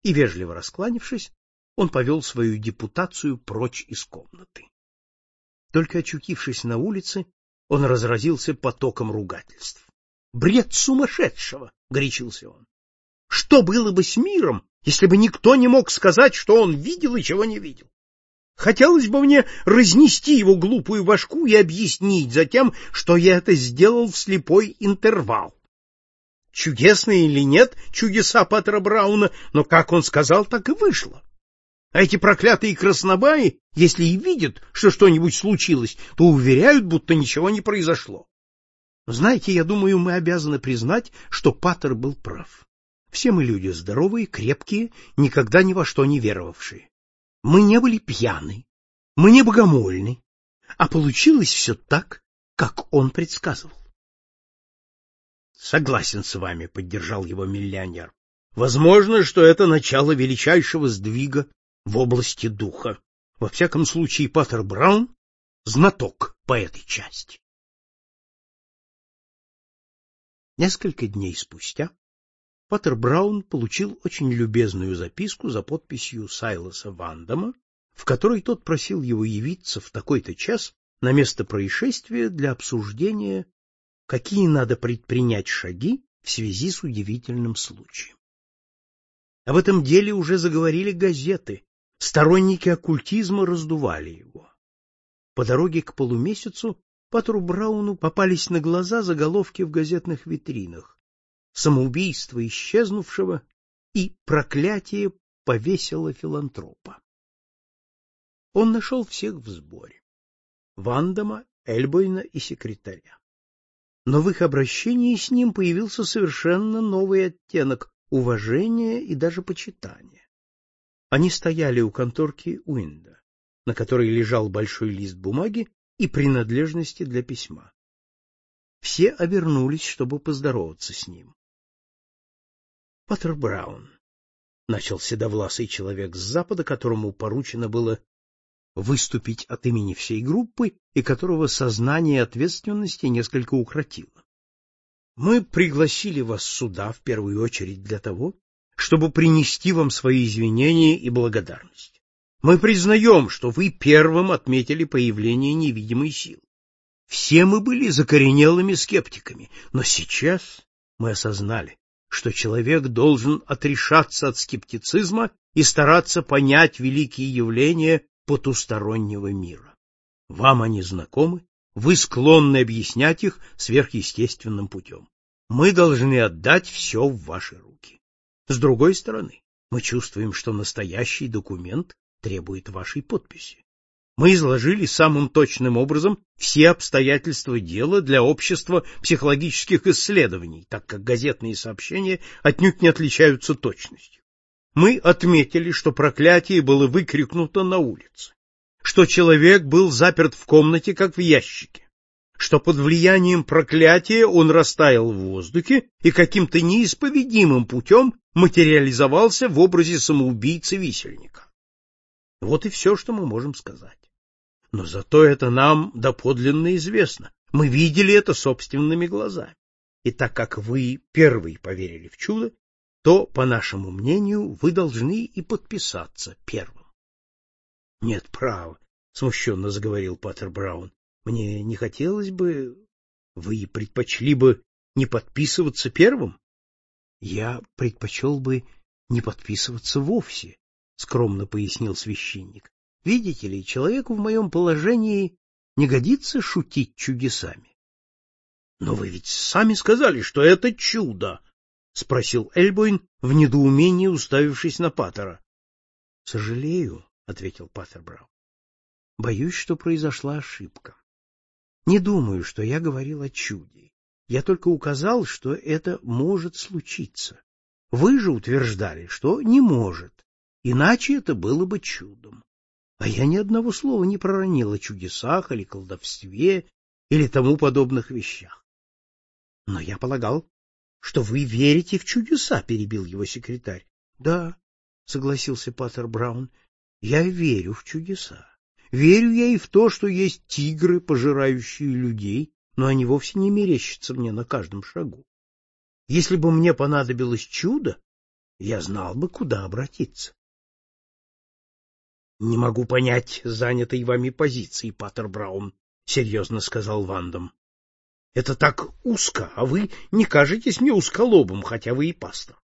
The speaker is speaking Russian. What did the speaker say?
и, вежливо раскланившись, он повел свою депутацию прочь из комнаты. Только очутившись на улице, он разразился потоком ругательств. «Бред сумасшедшего!» — горячился он. «Что было бы с миром, если бы никто не мог сказать, что он видел и чего не видел? Хотелось бы мне разнести его глупую башку и объяснить затем, что я это сделал в слепой интервал. Чудесные или нет чудеса Паттера Брауна, но как он сказал, так и вышло. А эти проклятые краснобаи, если и видят, что что-нибудь случилось, то уверяют, будто ничего не произошло. Знаете, я думаю, мы обязаны признать, что Паттер был прав. Все мы люди здоровые, крепкие, никогда ни во что не веровавшие. Мы не были пьяны, мы не богомольны, а получилось все так, как он предсказывал. Согласен с вами, поддержал его миллионер. Возможно, что это начало величайшего сдвига в области духа. Во всяком случае, Паттер Браун знаток по этой части. Несколько дней спустя Паттер Браун получил очень любезную записку за подписью Сайлоса Вандама, в которой тот просил его явиться в такой-то час на место происшествия для обсуждения, какие надо предпринять шаги в связи с удивительным случаем. Об этом деле уже заговорили газеты, сторонники оккультизма раздували его. По дороге к полумесяцу Паттеру Брауну попались на глаза заголовки в газетных витринах: «Самоубийство исчезнувшего» и «Проклятие повесило филантропа». Он нашел всех в сборе: Вандама, Эльбойна и секретаря. Но в их обращении с ним появился совершенно новый оттенок уважения и даже почитания. Они стояли у конторки Уинда, на которой лежал большой лист бумаги и принадлежности для письма. Все обернулись, чтобы поздороваться с ним. — Паттер Браун, — начал седовласый человек с запада, которому поручено было выступить от имени всей группы и которого сознание ответственности несколько укротило. — Мы пригласили вас сюда в первую очередь для того, чтобы принести вам свои извинения и благодарность. Мы признаем, что вы первым отметили появление невидимой силы. Все мы были закоренелыми скептиками, но сейчас мы осознали, что человек должен отрешаться от скептицизма и стараться понять великие явления потустороннего мира. Вам они знакомы, вы склонны объяснять их сверхъестественным путем. Мы должны отдать все в ваши руки. С другой стороны, мы чувствуем, что настоящий документ требует вашей подписи. Мы изложили самым точным образом все обстоятельства дела для общества психологических исследований, так как газетные сообщения отнюдь не отличаются точностью. Мы отметили, что проклятие было выкрикнуто на улице, что человек был заперт в комнате, как в ящике, что под влиянием проклятия он растаял в воздухе и каким-то неисповедимым путем материализовался в образе самоубийцы-висельника. Вот и все, что мы можем сказать. Но зато это нам доподлинно известно. Мы видели это собственными глазами. И так как вы первый поверили в чудо, то, по нашему мнению, вы должны и подписаться первым. — Нет, право, — смущенно заговорил Паттер Браун. — Мне не хотелось бы... Вы предпочли бы не подписываться первым? — Я предпочел бы не подписываться вовсе, — скромно пояснил священник. — Видите ли, человеку в моем положении не годится шутить чудесами. — Но вы ведь сами сказали, что это чудо, — спросил Эльбойн в недоумении, уставившись на Паттера. — Сожалею, — ответил Паттер Браун. — Боюсь, что произошла ошибка. Не думаю, что я говорил о чуде. Я только указал, что это может случиться. Вы же утверждали, что не может, иначе это было бы чудом. А я ни одного слова не проронил о чудесах или колдовстве или тому подобных вещах. — Но я полагал, что вы верите в чудеса, — перебил его секретарь. — Да, — согласился Паттер Браун, — я верю в чудеса. Верю я и в то, что есть тигры, пожирающие людей, но они вовсе не мерещатся мне на каждом шагу. Если бы мне понадобилось чудо, я знал бы, куда обратиться. — Не могу понять занятой вами позиции, патер Браун, — серьезно сказал Вандам. — Это так узко, а вы не кажетесь мне узколобым, хотя вы и пастор.